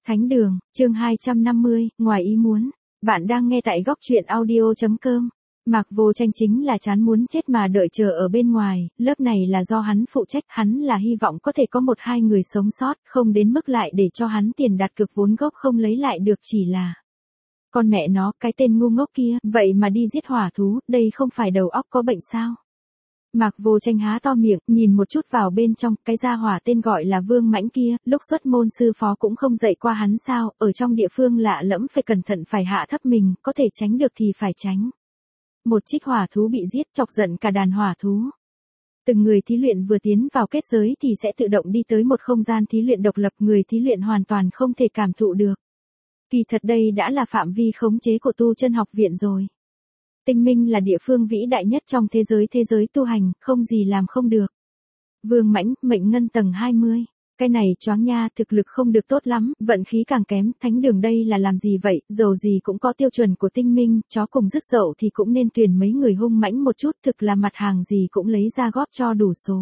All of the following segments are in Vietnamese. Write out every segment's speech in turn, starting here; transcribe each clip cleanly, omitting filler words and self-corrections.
Thánh đường, chương 250, ngoài ý muốn. Bạn đang nghe tại góc truyện audio.com. Mạc Vô Tranh chính là chán muốn chết mà đợi chờ ở bên ngoài, lớp này là do hắn phụ trách, hắn là hy vọng có thể có một hai người sống sót, không đến mức lại để cho hắn tiền đặt cược vốn gốc không lấy lại được chỉ là. Con mẹ nó, cái tên ngu ngốc kia, vậy mà đi giết hỏa thú, đây không phải đầu óc có bệnh sao? Mạc Vô Tranh há to miệng, nhìn một chút vào bên trong, cái gia hỏa tên gọi là Vương Mãnh kia, lúc xuất môn sư phó cũng không dạy qua hắn sao, ở trong địa phương lạ lẫm phải cẩn thận phải hạ thấp mình, có thể tránh được thì phải tránh. Một trích hỏa thú bị giết chọc giận cả đàn hỏa thú. Từng người thí luyện vừa tiến vào kết giới thì sẽ tự động đi tới một không gian thí luyện độc lập, người thí luyện hoàn toàn không thể cảm thụ được. Kỳ thật đây đã là phạm vi khống chế của tu chân học viện rồi. Tinh Minh là địa phương vĩ đại nhất trong thế giới tu hành, không gì làm không được. Vương Mãnh, mệnh ngân tầng 20. Cái này choáng nha, thực lực không được tốt lắm, vận khí càng kém, thánh đường đây là làm gì vậy, dầu gì cũng có tiêu chuẩn của Tinh Minh, chó cùng rứt dậu thì cũng nên tuyển mấy người hung mãnh một chút, thực là mặt hàng gì cũng lấy ra góp cho đủ số.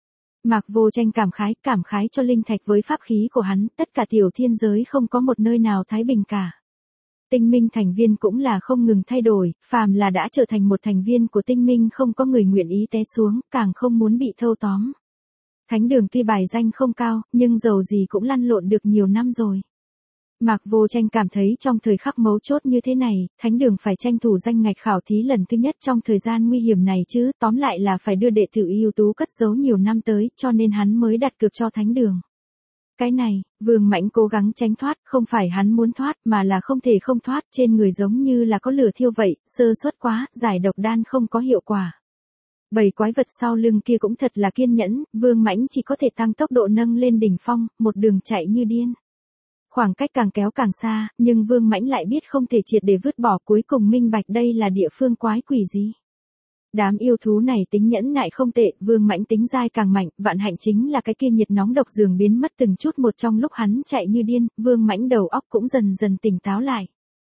Mạc Vô Tranh cảm khái cho linh thạch với pháp khí của hắn, tất cả tiểu thiên giới không có một nơi nào thái bình cả. Tinh Minh thành viên cũng là không ngừng thay đổi, phàm là đã trở thành một thành viên của Tinh Minh không có người nguyện ý té xuống, càng không muốn bị thâu tóm. Thánh đường tuy bài danh không cao, nhưng dầu gì cũng lăn lộn được nhiều năm rồi. Mạc Vô Tranh cảm thấy trong thời khắc mấu chốt như thế này, thánh đường phải tranh thủ danh ngạch khảo thí lần thứ nhất trong thời gian nguy hiểm này chứ, tóm lại là phải đưa đệ tử ưu tú cất giấu nhiều năm tới, cho nên hắn mới đặt cược cho thánh đường. Cái này, Vương Mãnh cố gắng tránh thoát, không phải hắn muốn thoát mà là không thể không thoát, trên người giống như là có lửa thiêu vậy, sơ suất quá, giải độc đan không có hiệu quả. Bầy quái vật sau lưng kia cũng thật là kiên nhẫn, Vương Mãnh chỉ có thể tăng tốc độ nâng lên đỉnh phong, một đường chạy như điên. Khoảng cách càng kéo càng xa, nhưng Vương Mãnh lại biết không thể triệt để vứt bỏ, cuối cùng minh bạch đây là địa phương quái quỷ gì. Đám yêu thú này tính nhẫn nại không tệ, Vương Mãnh tính dai càng mạnh, vạn hạnh chính là cái kia nhiệt nóng độc dường biến mất từng chút một trong lúc hắn chạy như điên, Vương Mãnh đầu óc cũng dần dần tỉnh táo lại.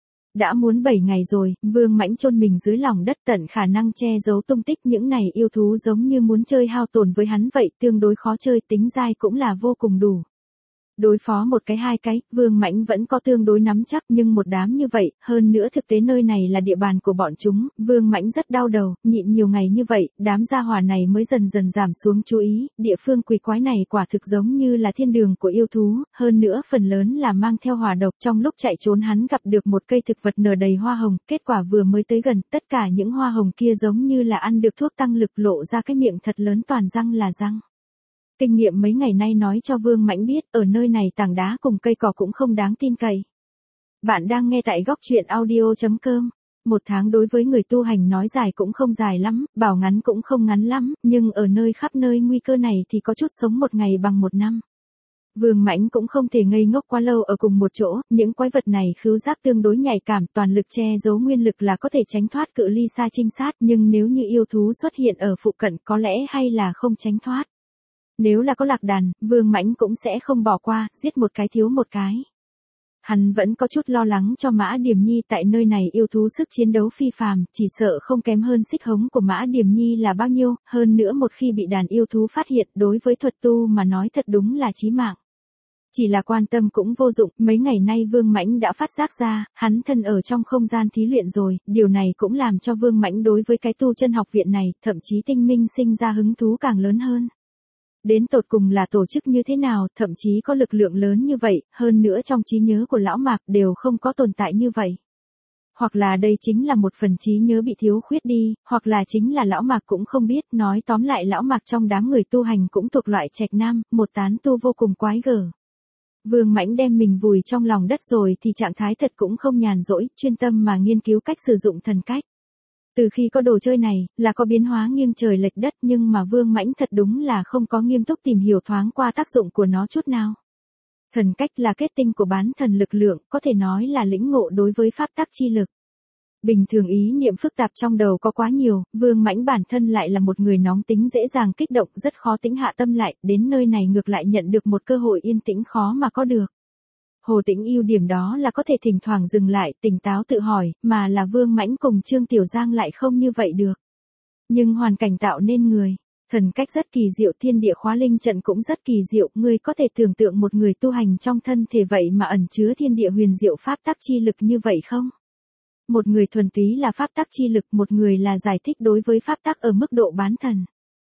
Đã muốn 7 ngày rồi, Vương Mãnh chôn mình dưới lòng đất tận khả năng che giấu tung tích, những này yêu thú giống như muốn chơi hao tổn với hắn vậy, tương đối khó chơi, tính dai cũng là vô cùng đủ. Đối phó một cái hai cái, Vương Mãnh vẫn có tương đối nắm chắc, nhưng một đám như vậy, hơn nữa thực tế nơi này là địa bàn của bọn chúng, Vương Mãnh rất đau đầu, nhịn nhiều ngày như vậy, đám gia hỏa này mới dần dần giảm xuống chú ý, địa phương quỷ quái này quả thực giống như là thiên đường của yêu thú, hơn nữa phần lớn là mang theo hỏa độc, trong lúc chạy trốn hắn gặp được một cây thực vật nở đầy hoa hồng, kết quả vừa mới tới gần, tất cả những hoa hồng kia giống như là ăn được thuốc tăng lực, lộ ra cái miệng thật lớn toàn răng là răng. Kinh nghiệm mấy ngày nay nói cho Vương Mãnh biết, ở nơi này tảng đá cùng cây cỏ cũng không đáng tin cậy. Bạn đang nghe tại góc truyện audio.com. Một tháng đối với người tu hành nói dài cũng không dài lắm, bảo ngắn cũng không ngắn lắm, nhưng ở nơi khắp nơi nguy cơ này thì có chút sống một ngày bằng một năm. Vương Mãnh cũng không thể ngây ngốc quá lâu ở cùng một chỗ, những quái vật này khứu giác tương đối nhạy cảm, toàn lực che giấu nguyên lực là có thể tránh thoát cự ly xa trinh sát, nhưng nếu như yêu thú xuất hiện ở phụ cận có lẽ hay là không tránh thoát. Nếu là có lạc đàn, Vương Mãnh cũng sẽ không bỏ qua, giết một cái thiếu một cái. Hắn vẫn có chút lo lắng cho Mã Điềm Nhi, tại nơi này yêu thú sức chiến đấu phi phàm, chỉ sợ không kém hơn xích hống của Mã Điềm Nhi là bao nhiêu, hơn nữa một khi bị đàn yêu thú phát hiện, đối với thuật tu mà nói thật đúng là chí mạng. Chỉ là quan tâm cũng vô dụng, mấy ngày nay Vương Mãnh đã phát giác ra, hắn thân ở trong không gian thí luyện rồi, điều này cũng làm cho Vương Mãnh đối với cái tu chân học viện này, thậm chí Tinh Minh sinh ra hứng thú càng lớn hơn. Đến tột cùng là tổ chức như thế nào, thậm chí có lực lượng lớn như vậy, hơn nữa trong trí nhớ của lão Mạc đều không có tồn tại như vậy. Hoặc là đây chính là một phần trí nhớ bị thiếu khuyết đi, hoặc là chính là lão Mạc cũng không biết, nói tóm lại lão Mạc trong đám người tu hành cũng thuộc loại trạch nam, một tán tu vô cùng quái gở. Vương Mãnh đem mình vùi trong lòng đất rồi thì trạng thái thật cũng không nhàn rỗi, chuyên tâm mà nghiên cứu cách sử dụng thần cách. Từ khi có đồ chơi này, là có biến hóa nghiêng trời lệch đất, nhưng mà Vương Mãnh thật đúng là không có nghiêm túc tìm hiểu thoáng qua tác dụng của nó chút nào. Thần cách là kết tinh của bán thần lực lượng, có thể nói là lĩnh ngộ đối với pháp tắc chi lực. Bình thường ý niệm phức tạp trong đầu có quá nhiều, Vương Mãnh bản thân lại là một người nóng tính dễ dàng kích động, rất khó tĩnh hạ tâm lại, đến nơi này ngược lại nhận được một cơ hội yên tĩnh khó mà có được. Hồ Tĩnh ưu điểm đó là có thể thỉnh thoảng dừng lại, tỉnh táo tự hỏi, mà là Vương Mãnh cùng Trương Tiểu Giang lại không như vậy được. Nhưng hoàn cảnh tạo nên người. Thần cách rất kỳ diệu, thiên địa khóa linh trận cũng rất kỳ diệu, ngươi có thể tưởng tượng một người tu hành trong thân thể vậy mà ẩn chứa thiên địa huyền diệu pháp tắc chi lực như vậy không? Một người thuần túy là pháp tắc chi lực, một người là giải thích đối với pháp tắc ở mức độ bán thần.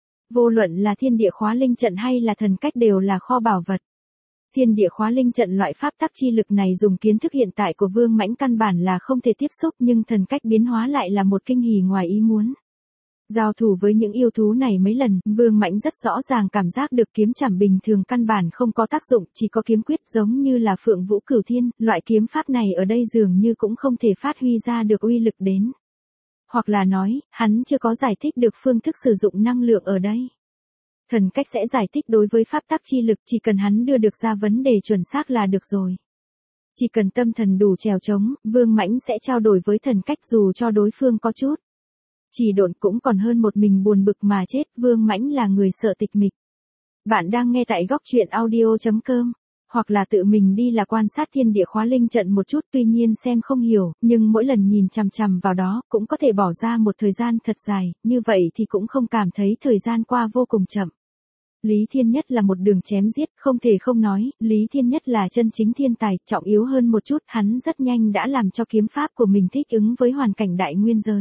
Vô luận là thiên địa khóa linh trận hay là thần cách đều là kho bảo vật. Thiên địa khóa linh trận loại pháp tắc chi lực này dùng kiến thức hiện tại của Vương Mãnh căn bản là không thể tiếp xúc, nhưng thần cách biến hóa lại là một kinh hỉ ngoài ý muốn. Giao thủ với những yêu thú này mấy lần, Vương Mãnh rất rõ ràng cảm giác được kiếm chảm bình thường căn bản không có tác dụng, chỉ có kiếm quyết giống như là Phượng Vũ Cửu Thiên, loại kiếm pháp này ở đây dường như cũng không thể phát huy ra được uy lực đến. Hoặc là nói, hắn chưa có giải thích được phương thức sử dụng năng lượng ở đây. Thần cách sẽ giải thích đối với pháp tắc chi lực, chỉ cần hắn đưa được ra vấn đề chuẩn xác là được rồi. Chỉ cần tâm thần đủ trèo trống, Vương Mãnh sẽ trao đổi với thần cách dù cho đối phương có chút chỉ độn cũng còn hơn một mình buồn bực mà chết. Vương Mãnh là người sợ tịch mịch. Bạn đang nghe tại góc truyện audio.com, hoặc là tự mình đi là quan sát thiên địa khóa linh trận một chút, tuy nhiên xem không hiểu, nhưng mỗi lần nhìn chằm chằm vào đó, cũng có thể bỏ ra một thời gian thật dài, như vậy thì cũng không cảm thấy thời gian qua vô cùng chậm. Lý Thiên Nhất là một đường chém giết, không thể không nói, Lý Thiên Nhất là chân chính thiên tài, trọng yếu hơn một chút, hắn rất nhanh đã làm cho kiếm pháp của mình thích ứng với hoàn cảnh đại nguyên giới.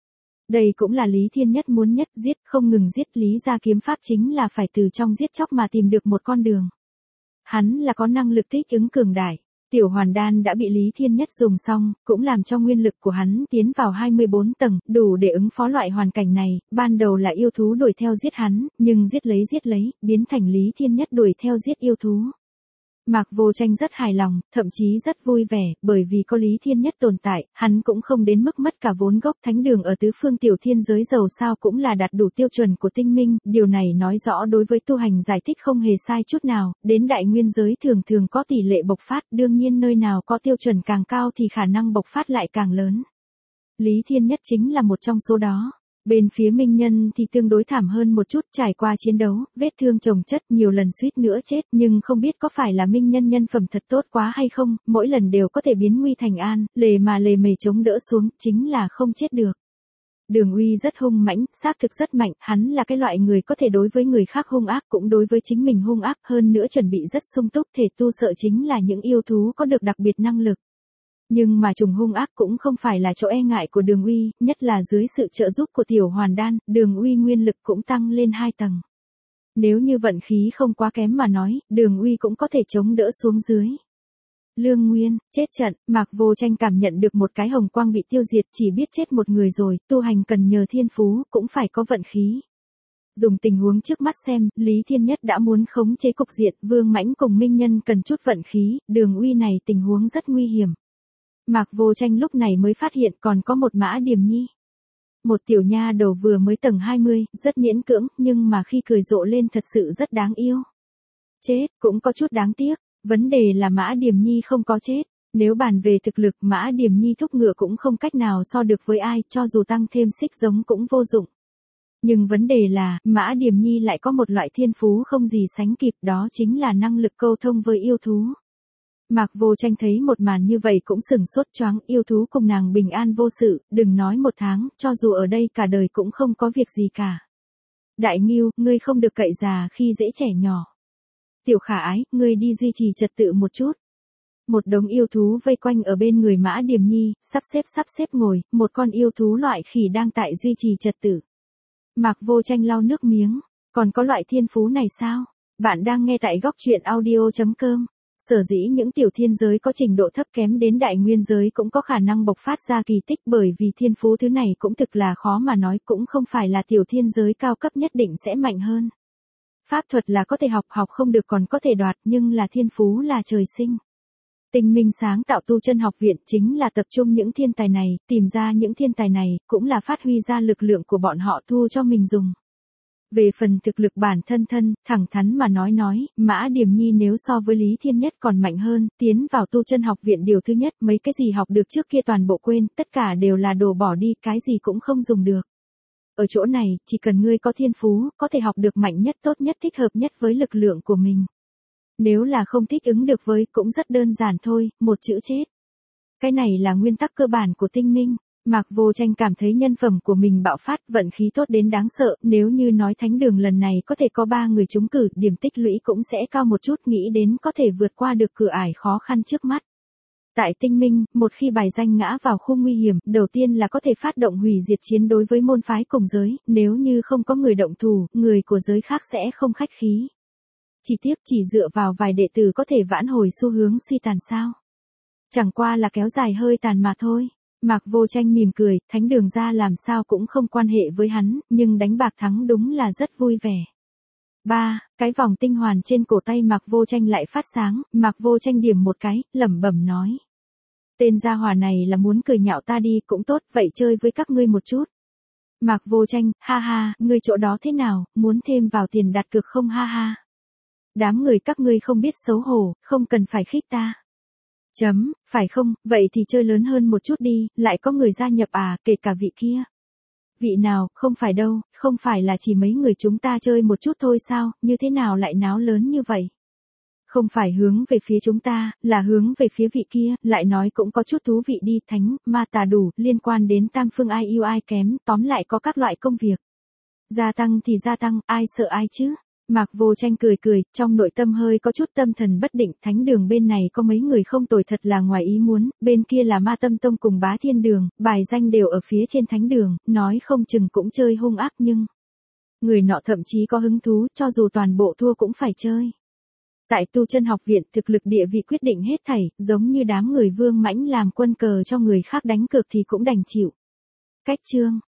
Đây cũng là Lý Thiên Nhất muốn nhất, giết, không ngừng giết. Lý ra kiếm pháp chính là phải từ trong giết chóc mà tìm được một con đường. Hắn là có năng lực thích ứng cường đại. Tiểu hoàn đan đã bị Lý Thiên Nhất dùng xong, cũng làm cho nguyên lực của hắn tiến vào 24 tầng, đủ để ứng phó loại hoàn cảnh này. Ban đầu là yêu thú đuổi theo giết hắn, nhưng giết lấy, biến thành Lý Thiên Nhất đuổi theo giết yêu thú. Mạc Vô Tranh rất hài lòng, thậm chí rất vui vẻ, bởi vì có Lý Thiên Nhất tồn tại, hắn cũng không đến mức mất cả vốn gốc. Thánh đường ở tứ phương tiểu thiên giới dầu sao cũng là đạt đủ tiêu chuẩn của tinh minh, điều này nói rõ đối với tu hành giải thích không hề sai chút nào, đến đại nguyên giới thường thường có tỷ lệ bộc phát, đương nhiên nơi nào có tiêu chuẩn càng cao thì khả năng bộc phát lại càng lớn. Lý Thiên Nhất chính là một trong số đó. Bên phía Minh Nhân thì tương đối thảm hơn một chút, trải qua chiến đấu, vết thương chồng chất, nhiều lần suýt nữa chết, nhưng không biết có phải là Minh Nhân nhân phẩm thật tốt quá hay không, mỗi lần đều có thể biến nguy thành an, lề mề chống đỡ xuống, chính là không chết được. Đường Uy rất hung mãnh, xác thực rất mạnh, hắn là cái loại người có thể đối với người khác hung ác, cũng đối với chính mình hung ác, hơn nữa chuẩn bị rất sung túc, thể tu sợ chính là những yêu thú có được đặc biệt năng lực. Nhưng mà trùng hung ác cũng không phải là chỗ e ngại của Đường Uy, nhất là dưới sự trợ giúp của Tiểu Hoàn Đan, Đường Uy nguyên lực cũng tăng lên 2 tầng. Nếu như vận khí không quá kém mà nói, Đường Uy cũng có thể chống đỡ xuống dưới. Lương Nguyên, chết trận, Mạc Vô Tranh cảm nhận được một cái hồng quang bị tiêu diệt, chỉ biết chết một người rồi, tu hành cần nhờ thiên phú, cũng phải có vận khí. Dùng tình huống trước mắt xem, Lý Thiên Nhất đã muốn khống chế cục diện, Vương Mãnh cùng Minh Nhân cần chút vận khí, Đường Uy này tình huống rất nguy hiểm. Mạc Vô Tranh lúc này mới phát hiện còn có một Mã Điềm Nhi. Một tiểu nha đầu vừa mới tầng 20, rất miễn cưỡng, nhưng mà khi cười rộ lên thật sự rất đáng yêu. Chết, cũng có chút đáng tiếc, vấn đề là Mã Điềm Nhi không có chết. Nếu bàn về thực lực, Mã Điềm Nhi thúc ngựa cũng không cách nào so được với ai, cho dù tăng thêm xích giống cũng vô dụng. Nhưng vấn đề là, Mã Điềm Nhi lại có một loại thiên phú không gì sánh kịp, đó chính là năng lực câu thông với yêu thú. Mạc Vô Tranh thấy một màn như vậy cũng sừng sốt choáng, yêu thú cùng nàng bình an vô sự, đừng nói 1 tháng, cho dù ở đây cả đời cũng không có việc gì cả. Đại Ngưu, ngươi không được cậy già khi dễ trẻ nhỏ. Tiểu Khả Ái, ngươi đi duy trì trật tự một chút. Một đống yêu thú vây quanh ở bên người Mã Điềm Nhi, sắp xếp ngồi, một con yêu thú loại khỉ đang tại duy trì trật tự. Mạc Vô Tranh lau nước miếng, còn có loại thiên phú này sao? Bạn đang nghe tại góc truyện audio.com. Sở dĩ những tiểu thiên giới có trình độ thấp kém đến đại nguyên giới cũng có khả năng bộc phát ra kỳ tích, bởi vì thiên phú thứ này cũng thực là khó mà nói, cũng không phải là tiểu thiên giới cao cấp nhất định sẽ mạnh hơn. Pháp thuật là có thể học không được còn có thể đoạt, nhưng là thiên phú là trời sinh. Tinh Minh sáng tạo tu chân học viện chính là tập trung những thiên tài này, tìm ra những thiên tài này, cũng là phát huy ra lực lượng của bọn họ thu cho mình dùng. Về phần thực lực bản thân, thẳng thắn mà nói, Mã Điềm Nhi nếu so với Lý Thiên Nhất còn mạnh hơn, tiến vào tu chân học viện điều thứ nhất, mấy cái gì học được trước kia toàn bộ quên, tất cả đều là đồ bỏ đi, cái gì cũng không dùng được. Ở chỗ này, chỉ cần ngươi có thiên phú, có thể học được mạnh nhất, tốt nhất, thích hợp nhất với lực lượng của mình. Nếu là không thích ứng được với, cũng rất đơn giản thôi, một chữ chết. Cái này là nguyên tắc cơ bản của tinh minh. Mạc Vô Tranh cảm thấy nhân phẩm của mình bạo phát, vận khí tốt đến đáng sợ, nếu như nói thánh đường lần này có thể có 3 người trúng cử, điểm tích lũy cũng sẽ cao một chút, nghĩ đến có thể vượt qua được cửa ải khó khăn trước mắt. Tại Tinh Minh, một khi bài danh ngã vào khu nguy hiểm, đầu tiên là có thể phát động hủy diệt chiến đối với môn phái cùng giới, nếu như không có người động thủ, người của giới khác sẽ không khách khí. Chỉ tiếc chỉ dựa vào vài đệ tử có thể vãn hồi xu hướng suy tàn sao? Chẳng qua là kéo dài hơi tàn mà thôi. Mạc Vô Tranh mỉm cười, thánh đường ra làm sao cũng không quan hệ với hắn, nhưng đánh bạc thắng đúng là rất vui vẻ. 3. Cái vòng tinh hoàn trên cổ tay Mạc Vô Tranh lại phát sáng, Mạc Vô Tranh điểm một cái, lẩm bẩm nói. Tên gia hỏa này là muốn cười nhạo ta đi, cũng tốt, vậy chơi với các ngươi một chút. Mạc Vô Tranh, ha ha, ngươi chỗ đó thế nào, muốn thêm vào tiền đặt cược không ha ha. Đám người các ngươi không biết xấu hổ, không cần phải khích ta. Phải không, vậy thì chơi lớn hơn một chút đi, lại có người gia nhập à, kể cả vị kia. Vị nào, không phải đâu, không phải là chỉ mấy người chúng ta chơi một chút thôi sao, như thế nào lại náo lớn như vậy? Không phải hướng về phía chúng ta, là hướng về phía vị kia, lại nói cũng có chút thú vị đi, thánh, ma tà đủ, liên quan đến tam phương ai yêu ai kém, tóm lại có các loại công việc. Gia tăng thì gia tăng, ai sợ ai chứ? Mạc Vô Tranh cười cười, trong nội tâm hơi có chút tâm thần bất định, thánh đường bên này có mấy người không tồi thật là ngoài ý muốn, bên kia là Ma Tâm Tông cùng Bá Thiên Đường, bài danh đều ở phía trên thánh đường, nói không chừng cũng chơi hung ác nhưng... Người nọ thậm chí có hứng thú, cho dù toàn bộ thua cũng phải chơi. Tại Tu Chân học viện, thực lực địa vị quyết định hết thảy, giống như đám người Vương Mãnh làm quân cờ cho người khác đánh cược thì cũng đành chịu. Cách chương